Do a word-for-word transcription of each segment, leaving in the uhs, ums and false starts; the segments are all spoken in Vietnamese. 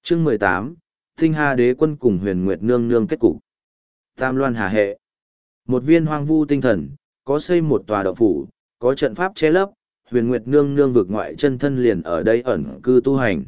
Chương mười tám, Tinh Hà Đế Quân cùng Huyền Nguyệt Nương Nương kết cục. Tam Loan Hà Hệ. Một viên hoang vu tinh thần, có xây một tòa động phủ, có trận pháp che lấp, Huyền Nguyệt Nương Nương vực ngoại chân thân liền ở đây ẩn cư tu hành.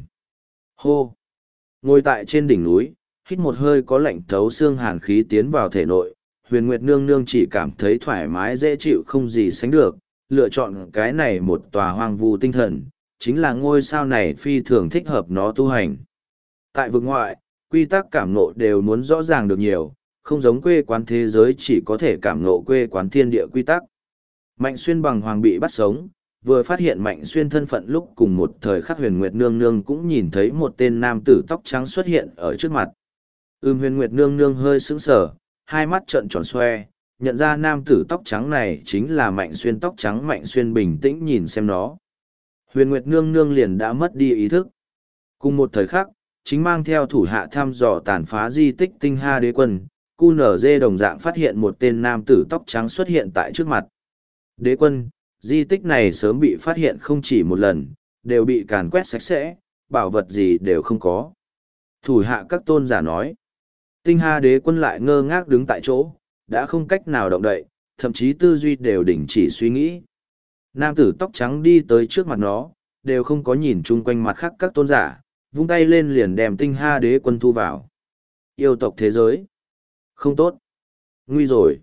Hô! Ngồi tại trên đỉnh núi, hít một hơi có lạnh thấu xương hàn khí tiến vào thể nội, Huyền Nguyệt Nương Nương chỉ cảm thấy thoải mái dễ chịu không gì sánh được, lựa chọn cái này một tòa hoang vu tinh thần, chính là ngôi sao này phi thường thích hợp nó tu hành. Tại vực ngoại, quy tắc cảm ngộ đều muốn rõ ràng được nhiều, không giống quê quán thế giới chỉ có thể cảm ngộ quê quán thiên địa quy tắc. Mạnh Xuyên bằng hoàng bị bắt sống, vừa phát hiện Mạnh Xuyên thân phận lúc cùng một thời khắc Huyền Nguyệt Nương Nương cũng nhìn thấy một tên nam tử tóc trắng xuất hiện ở trước mặt. Ưm Huyền Nguyệt Nương Nương hơi sững sờ, hai mắt trợn tròn xoe, nhận ra nam tử tóc trắng này chính là Mạnh Xuyên tóc trắng. Mạnh Xuyên bình tĩnh nhìn xem nó. Huyền Nguyệt Nương Nương liền đã mất đi ý thức. Cùng một thời khắc, chính mang theo thủ hạ thăm dò tàn phá di tích Tinh Hà Đế Quân, cu nở dê đồng dạng phát hiện một tên nam tử tóc trắng xuất hiện tại trước mặt. Đế Quân, di tích này sớm bị phát hiện không chỉ một lần, đều bị càn quét sạch sẽ, bảo vật gì đều không có. Thủ hạ các tôn giả nói. Tinh Hà Đế Quân lại ngơ ngác đứng tại chỗ, đã không cách nào động đậy, thậm chí tư duy đều đình chỉ suy nghĩ. Nam tử tóc trắng đi tới trước mặt nó, đều không có nhìn chung quanh mặt khác các tôn giả, vung tay lên liền đem Tinh Hà Đế Quân thu vào. Yêu tộc thế giới. Không tốt. Nguy rồi.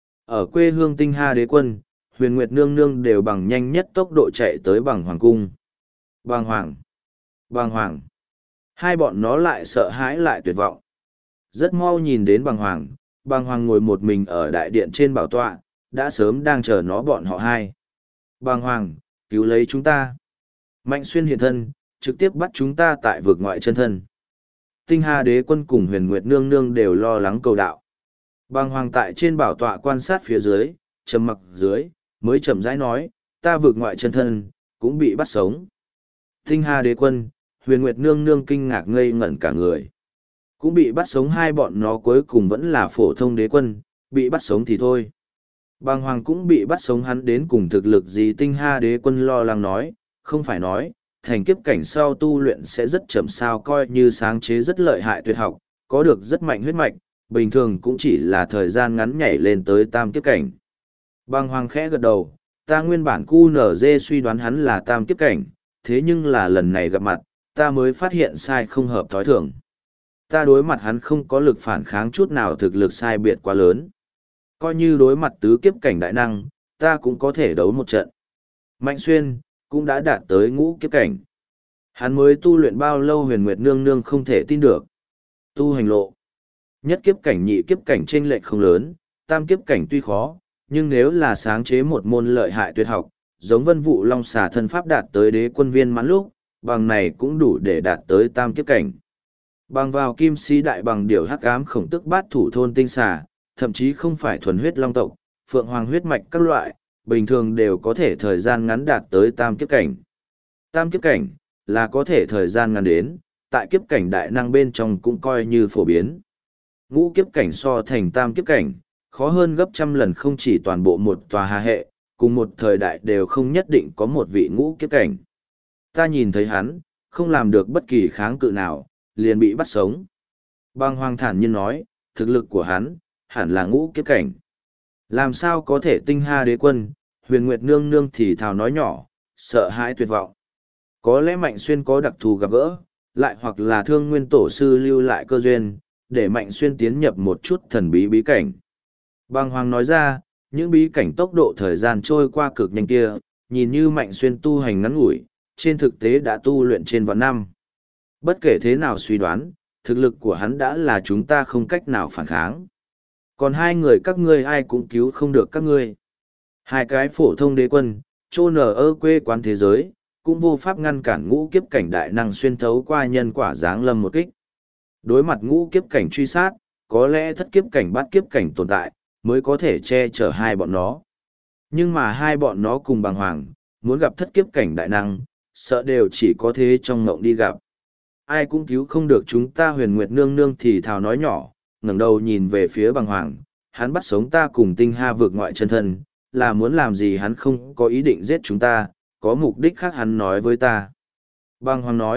Ở quê hương Tinh Hà Đế Quân, Huyền Nguyệt Nương Nương đều bằng nhanh nhất tốc độ chạy tới bằng hoàng cung. Bằng hoàng. Bằng hoàng. Hai bọn nó lại sợ hãi lại tuyệt vọng. Rất mau nhìn đến bằng hoàng, bằng hoàng ngồi một mình ở đại điện trên bảo tọa, đã sớm đang chờ nó bọn họ hai. Bằng hoàng, cứu lấy chúng ta. Mạnh Xuyên hiện thân, trực tiếp bắt chúng ta tại vực ngoại chân thân. Tinh Hà Đế Quân cùng Huyền Nguyệt Nương Nương đều lo lắng cầu đạo. Bằng hoàng tại trên bảo tọa quan sát phía dưới, trầm mặc dưới, mới chậm rãi nói, ta vực ngoại chân thân, cũng bị bắt sống. Tinh Hà Đế Quân, Huyền Nguyệt Nương Nương kinh ngạc ngây ngẩn cả người. Cũng bị bắt sống, hai bọn nó cuối cùng vẫn là phổ thông đế quân, bị bắt sống thì thôi. Bàng hoàng cũng bị bắt sống, hắn đến cùng thực lực gì? Tinh Hà Đế Quân lo lắng nói, không phải nói, thành kiếp cảnh sau tu luyện sẽ rất chậm sao, coi như sáng chế rất lợi hại tuyệt học, có được rất mạnh huyết mạch, bình thường cũng chỉ là thời gian ngắn nhảy lên tới tam kiếp cảnh. Bàng hoàng khẽ gật đầu, ta nguyên bản cu nở dê suy đoán hắn là tam kiếp cảnh, thế nhưng là lần này gặp mặt, ta mới phát hiện sai không hợp thói thường. Ta đối mặt hắn không có lực phản kháng chút nào, thực lực sai biệt quá lớn. Coi như đối mặt tứ kiếp cảnh đại năng, ta cũng có thể đấu một trận. Mạnh Xuyên, cũng đã đạt tới ngũ kiếp cảnh. Hắn mới tu luyện bao lâu? Huyền Nguyệt Nương Nương không thể tin được. Tu hành lộ. Nhất kiếp cảnh nhị kiếp cảnh chênh lệch không lớn, tam kiếp cảnh tuy khó, nhưng nếu là sáng chế một môn lợi hại tuyệt học, giống Vân Vụ Long Xà thân pháp đạt tới đế quân viên mãn lúc, bằng này cũng đủ để đạt tới tam kiếp cảnh. Bằng vào kim sĩ đại bằng điểu hắc ám khổng tức bát thủ thôn tinh xà, thậm chí không phải thuần huyết long tộc, phượng hoàng huyết mạch các loại, bình thường đều có thể thời gian ngắn đạt tới tam kiếp cảnh. Tam kiếp cảnh, là có thể thời gian ngắn đến, tại kiếp cảnh đại năng bên trong cũng coi như phổ biến. Ngũ kiếp cảnh so thành tam kiếp cảnh, khó hơn gấp trăm lần, không chỉ toàn bộ một tòa hà hệ, cùng một thời đại đều không nhất định có một vị ngũ kiếp cảnh. Ta nhìn thấy hắn, không làm được bất kỳ kháng cự nào, liền bị bắt sống. Bàng hoàng thản nhiên nói, thực lực của hắn, hẳn là ngũ kiếp cảnh. Làm sao có thể? Tinh Hà Đế Quân, Huyền Nguyệt Nương Nương thì thào nói nhỏ, sợ hãi tuyệt vọng. Có lẽ Mạnh Xuyên có đặc thù gặp gỡ, lại hoặc là Thương Nguyên Tổ Sư lưu lại cơ duyên, để Mạnh Xuyên tiến nhập một chút thần bí bí cảnh. Bàng hoàng nói ra, những bí cảnh tốc độ thời gian trôi qua cực nhanh kia, nhìn như Mạnh Xuyên tu hành ngắn ngủi, trên thực tế đã tu luyện trên vạn năm. Bất kể thế nào suy đoán, thực lực của hắn đã là chúng ta không cách nào phản kháng. Còn hai người các ngươi ai cũng cứu không được các ngươi. Hai cái phổ thông đế quân, trô nở ở quê quán thế giới, cũng vô pháp ngăn cản ngũ kiếp cảnh đại năng xuyên thấu qua nhân quả giáng lâm một kích. Đối mặt ngũ kiếp cảnh truy sát, có lẽ thất kiếp cảnh bát kiếp cảnh tồn tại, mới có thể che chở hai bọn nó. Nhưng mà hai bọn nó cùng bàng hoàng, muốn gặp thất kiếp cảnh đại năng, sợ đều chỉ có thế trong ngộng đi gặp. Ai cũng cứu không được chúng ta. Huyền Nguyệt Nương Nương thì thào nói nhỏ, ngẩng đầu nhìn về phía bàng hoàng, hắn bắt sống ta cùng Tinh Hà vượt ngoại chân thân, là muốn làm gì? Hắn không có ý định giết chúng ta, có mục đích khác, hắn nói với ta. Bàng hoàng nói,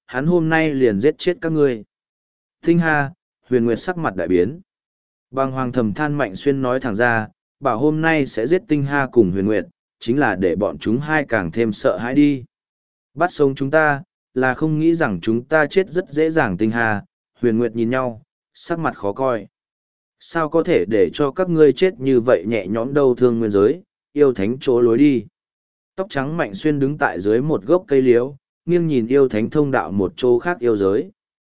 hắn hôm nay liền giết chết các ngươi. Tinh Hà, Huyền Nguyệt sắc mặt đại biến. Bàng Hoàng thầm than Mạnh Xuyên nói thẳng ra, bảo hôm nay sẽ giết Tinh Hà cùng Huyền Nguyệt, chính là để bọn chúng hai càng thêm sợ hãi đi. Bắt sống chúng ta, là không nghĩ rằng chúng ta chết rất dễ dàng. Tinh Hà, Huyền Nguyệt nhìn nhau, sắc mặt khó coi. Sao có thể để cho các ngươi chết như vậy nhẹ nhõm đâu thương nguyên giới, yêu thánh chỗ lối đi. Tóc trắng Mạnh Xuyên đứng tại dưới một gốc cây liễu, nghiêng nhìn yêu thánh thông đạo một chỗ khác yêu giới.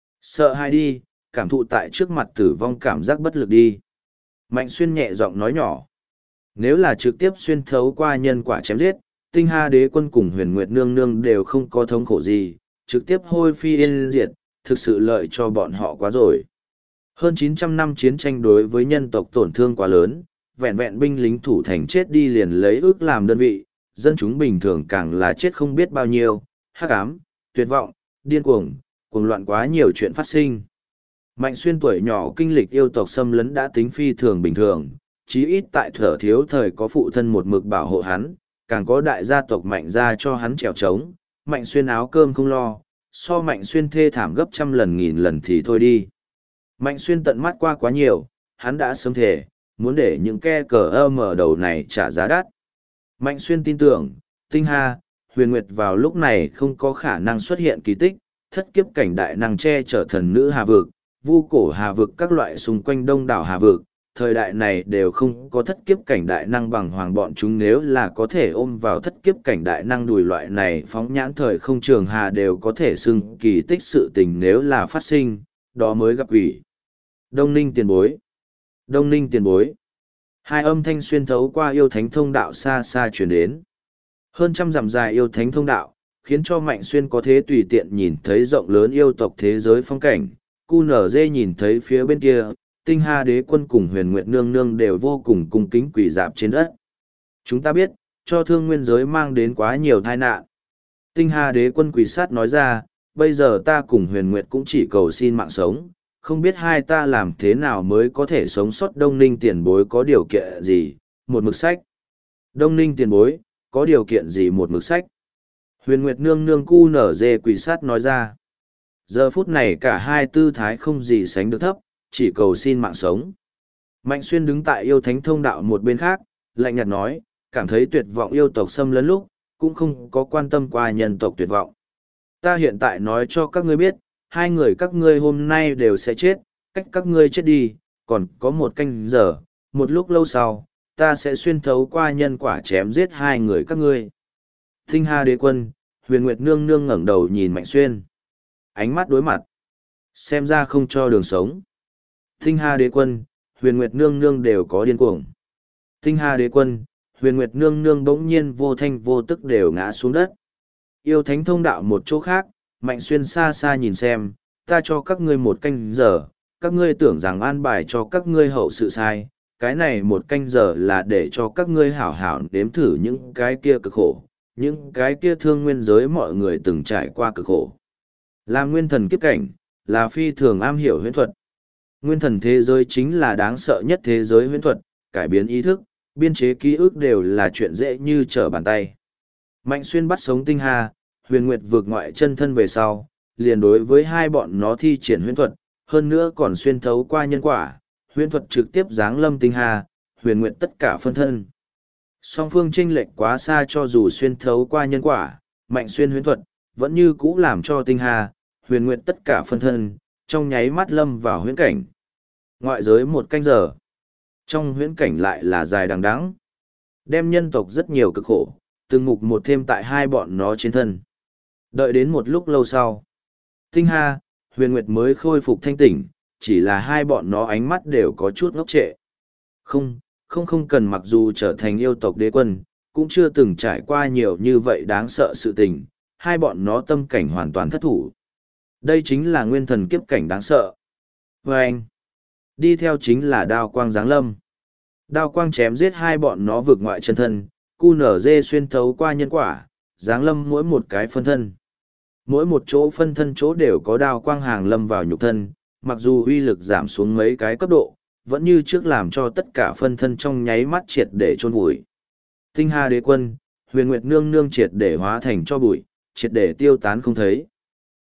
Sợ hãi đi, cảm thụ tại trước mặt tử vong cảm giác bất lực đi. Mạnh Xuyên nhẹ giọng nói nhỏ. Nếu là trực tiếp xuyên thấu qua nhân quả chém giết, Tinh Hà đế quân cùng Huyền Nguyệt nương nương đều không có thống khổ gì, trực tiếp hôi phi yên diệt, thực sự lợi cho bọn họ quá rồi. Hơn chín trăm năm chiến tranh đối với nhân tộc tổn thương quá lớn, vẹn vẹn binh lính thủ thành chết đi liền lấy ước làm đơn vị, dân chúng bình thường càng là chết không biết bao nhiêu, hắc ám, tuyệt vọng, điên cuồng, cuồng loạn quá nhiều chuyện phát sinh. Mạnh Xuyên tuổi nhỏ kinh lịch yêu tộc xâm lấn đã tính phi thường bình thường, chí ít tại thở thiếu thời có phụ thân một mực bảo hộ hắn, càng có đại gia tộc Mạnh gia cho hắn trèo trống, Mạnh Xuyên áo cơm không lo, so Mạnh Xuyên thê thảm gấp trăm lần nghìn lần thì thôi đi. Mạnh Xuyên tận mắt qua quá nhiều, hắn đã sớm thề, muốn để những ke cờ ơ mở đầu này trả giá đắt. Mạnh Xuyên tin tưởng, Tinh Hà, Huyền Nguyệt vào lúc này không có khả năng xuất hiện kỳ tích, thất kiếp cảnh đại năng che chở thần nữ Hà Vực, vu cổ Hà Vực các loại xung quanh đông đảo Hà Vực, thời đại này đều không có thất kiếp cảnh đại năng bằng hoàng bọn chúng, nếu là có thể ôm vào thất kiếp cảnh đại năng đùi loại này phóng nhãn thời không trường hà đều có thể xưng kỳ tích sự tình, nếu là phát sinh, đó mới gặp quỷ. Đông Ninh tiền bối. Đông Ninh tiền bối. Hai âm thanh xuyên thấu qua yêu thánh thông đạo xa xa chuyển đến. Hơn trăm dặm dài yêu thánh thông đạo, khiến cho Mạnh Xuyên có thể tùy tiện nhìn thấy rộng lớn yêu tộc thế giới phong cảnh. Cu nở dê nhìn thấy phía bên kia, Tinh Hà đế quân cùng Huyền Nguyệt nương nương đều vô cùng cung kính quỳ dạp trên đất. Chúng ta biết, cho thương nguyên giới mang đến quá nhiều tai nạn. Tinh Hà đế quân quỳ sát nói ra, bây giờ ta cùng Huyền Nguyệt cũng chỉ cầu xin mạng sống, không biết hai ta làm thế nào mới có thể sống sót. Đông Ninh tiền bối có điều kiện gì, một mực sách. Đông Ninh tiền bối, có điều kiện gì một mực sách. Huyền Nguyệt nương nương cu nở dê quỳ sát nói ra. Giờ phút này cả hai tư thái không gì sánh được thấp, chỉ cầu xin mạng sống. Mạnh Xuyên đứng tại yêu thánh thông đạo một bên khác, lạnh nhạt nói, cảm thấy tuyệt vọng yêu tộc xâm lấn lúc, cũng không có quan tâm qua nhân tộc tuyệt vọng. Ta hiện tại nói cho các ngươi biết, hai người các ngươi hôm nay đều sẽ chết, cách các ngươi chết đi, còn có một canh giờ, một lúc lâu sau, ta sẽ xuyên thấu qua nhân quả chém giết hai người các ngươi. Tinh Hà đế quân, Huyền Nguyệt nương nương ngẩng đầu nhìn Mạnh Xuyên. Ánh mắt đối mặt. Xem ra không cho đường sống. Tinh Hà đế quân, Huyền Nguyệt nương nương đều có điên cuồng. Tinh Hà đế quân, Huyền Nguyệt nương nương bỗng nhiên vô thanh vô tức đều ngã xuống đất. Yêu thánh thông đạo một chỗ khác, Mạnh Xuyên xa xa nhìn xem, ta cho các ngươi một canh giờ, các ngươi tưởng rằng an bài cho các ngươi hậu sự sai, cái này một canh giờ là để cho các ngươi hảo hảo đếm thử những cái kia cực khổ, những cái kia thương nguyên giới mọi người từng trải qua cực khổ. Là nguyên thần kiếp cảnh, là phi thường am hiểu huyễn thuật. Nguyên thần thế giới chính là đáng sợ nhất thế giới huyễn thuật, cải biến ý thức, biên chế ký ức đều là chuyện dễ như trở bàn tay. Mạnh Xuyên bắt sống Tinh Hà, Huyền Nguyệt vượt ngoại chân thân về sau, liền đối với hai bọn nó thi triển huyễn thuật, hơn nữa còn xuyên thấu qua nhân quả, huyễn thuật trực tiếp giáng lâm Tinh Hà, Huyền Nguyệt tất cả phân thân. Song phương chênh lệch quá xa, cho dù xuyên thấu qua nhân quả, Mạnh Xuyên huyễn thuật, vẫn như cũ làm cho Tinh Hà, Huyền Nguyệt tất cả phân thân, trong nháy mắt lâm vào huyễn cảnh. Ngoại giới một canh giờ, trong huyễn cảnh lại là dài đằng đẵng, đem nhân tộc rất nhiều cực khổ, từng mục một thêm tại hai bọn nó trên thân. Đợi đến một lúc lâu sau, Tinh Hà, Huyền Nguyệt mới khôi phục thanh tỉnh, chỉ là hai bọn nó ánh mắt đều có chút ngốc trệ. Không, không không cần, mặc dù trở thành yêu tộc đế quân, cũng chưa từng trải qua nhiều như vậy đáng sợ sự tình, hai bọn nó tâm cảnh hoàn toàn thất thủ. Đây chính là nguyên thần kiếp cảnh đáng sợ. Và anh, đi theo chính là đao quang giáng lâm. Đao quang chém giết hai bọn nó vượt ngoại chân thân, cu nở dê xuyên thấu qua nhân quả, giáng lâm mỗi một cái phân thân. Mỗi một chỗ phân thân chỗ đều có đao quang hàng lâm vào nhục thân, mặc dù uy lực giảm xuống mấy cái cấp độ, vẫn như trước làm cho tất cả phân thân trong nháy mắt triệt để chôn vùi. Tinh Hà đế quân, Huyền Nguyệt nương nương triệt để hóa thành cho bụi, triệt để tiêu tán không thấy.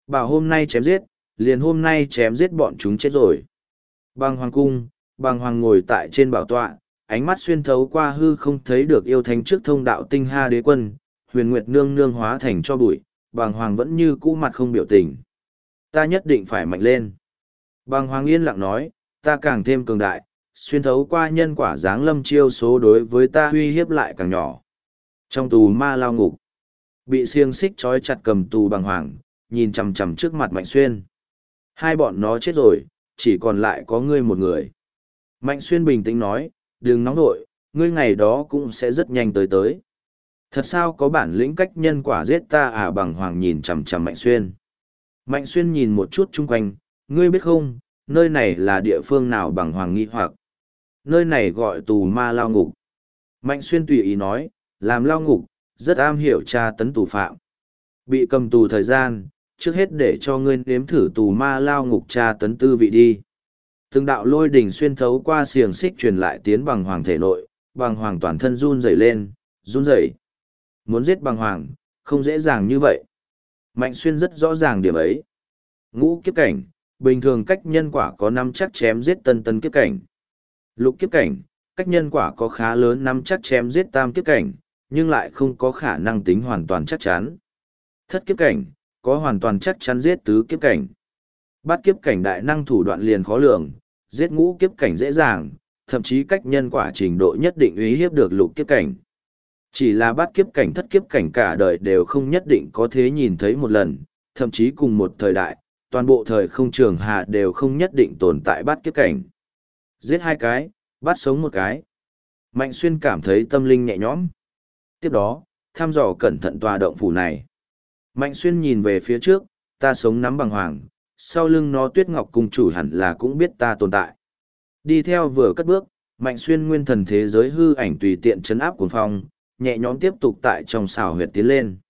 Bảo hôm nay chém giết, liền hôm nay chém giết bọn chúng chết rồi. Bằng hoàng cung, bằng hoàng ngồi tại trên bảo tọa, ánh mắt xuyên thấu qua hư không thấy được yêu thánh trước thông đạo tinh ha đế quân, huyền nguyệt nương nương hóa thành cho bụi, bằng hoàng vẫn như cũ mặt không biểu tình. Ta nhất định phải mạnh lên. Bằng hoàng yên lặng nói, ta càng thêm cường đại, xuyên thấu qua nhân quả giáng lâm chiêu số đối với ta uy hiếp lại càng nhỏ. Trong tù ma lao ngục, bị xiềng xích trói chặt cầm tù bằng hoàng, nhìn chằm chằm trước mặt Mạnh Xuyên. Hai bọn nó chết rồi, chỉ còn lại có ngươi một người. Mạnh Xuyên bình tĩnh nói, đừng nóng nội, ngươi ngày đó cũng sẽ rất nhanh tới tới. Thật sao có bản lĩnh cách nhân quả giết ta à? Bằng hoàng nhìn chằm chằm Mạnh Xuyên. Mạnh Xuyên nhìn một chút chung quanh, ngươi biết không, nơi này là địa phương nào? Bằng hoàng nghi hoặc. Nơi này gọi tù ma lao ngục. Mạnh Xuyên tùy ý nói, làm lao ngục, rất am hiểu tra tấn tù phạm. Bị cầm tù thời gian, trước hết để cho ngươi nếm thử tù ma lao ngục tra tấn tư vị đi. Từng đạo lôi đỉnh xuyên thấu qua xiềng xích truyền lại tiến bằng hoàng thể nội, bằng hoàng toàn thân run rẩy lên, run rẩy. Muốn giết bằng hoàng, không dễ dàng như vậy. Mạnh Xuyên rất rõ ràng điểm ấy. Ngũ kiếp cảnh, bình thường cách nhân quả có năm chắc chém giết tân tân kiếp cảnh. Lục kiếp cảnh, cách nhân quả có khá lớn năm chắc chém giết tam kiếp cảnh, nhưng lại không có khả năng tính hoàn toàn chắc chắn. Thất kiếp cảnh, có hoàn toàn chắc chắn giết tứ kiếp cảnh. Bát kiếp cảnh đại năng thủ đoạn liền khó lường, giết ngũ kiếp cảnh dễ dàng, thậm chí cách nhân quả trình độ nhất định uy hiếp được lục kiếp cảnh. Chỉ là bát kiếp cảnh thất kiếp cảnh cả đời đều không nhất định có thế nhìn thấy một lần, thậm chí cùng một thời đại, toàn bộ thời không trường hạ đều không nhất định tồn tại bát kiếp cảnh. Giết hai cái, bắt sống một cái. Mạnh Xuyên cảm thấy tâm linh nhẹ nhõm. Tiếp đó, thăm dò cẩn thận tòa động phủ này. Mạnh Xuyên nhìn về phía trước, ta sống nắm bằng hoàng, sau lưng nó Tuyết Ngọc cung chủ hẳn là cũng biết ta tồn tại. Đi theo vừa cất bước, Mạnh Xuyên nguyên thần thế giới hư ảnh tùy tiện chấn áp cuồng phong, nhẹ nhõm tiếp tục tại trong xào huyệt tiến lên.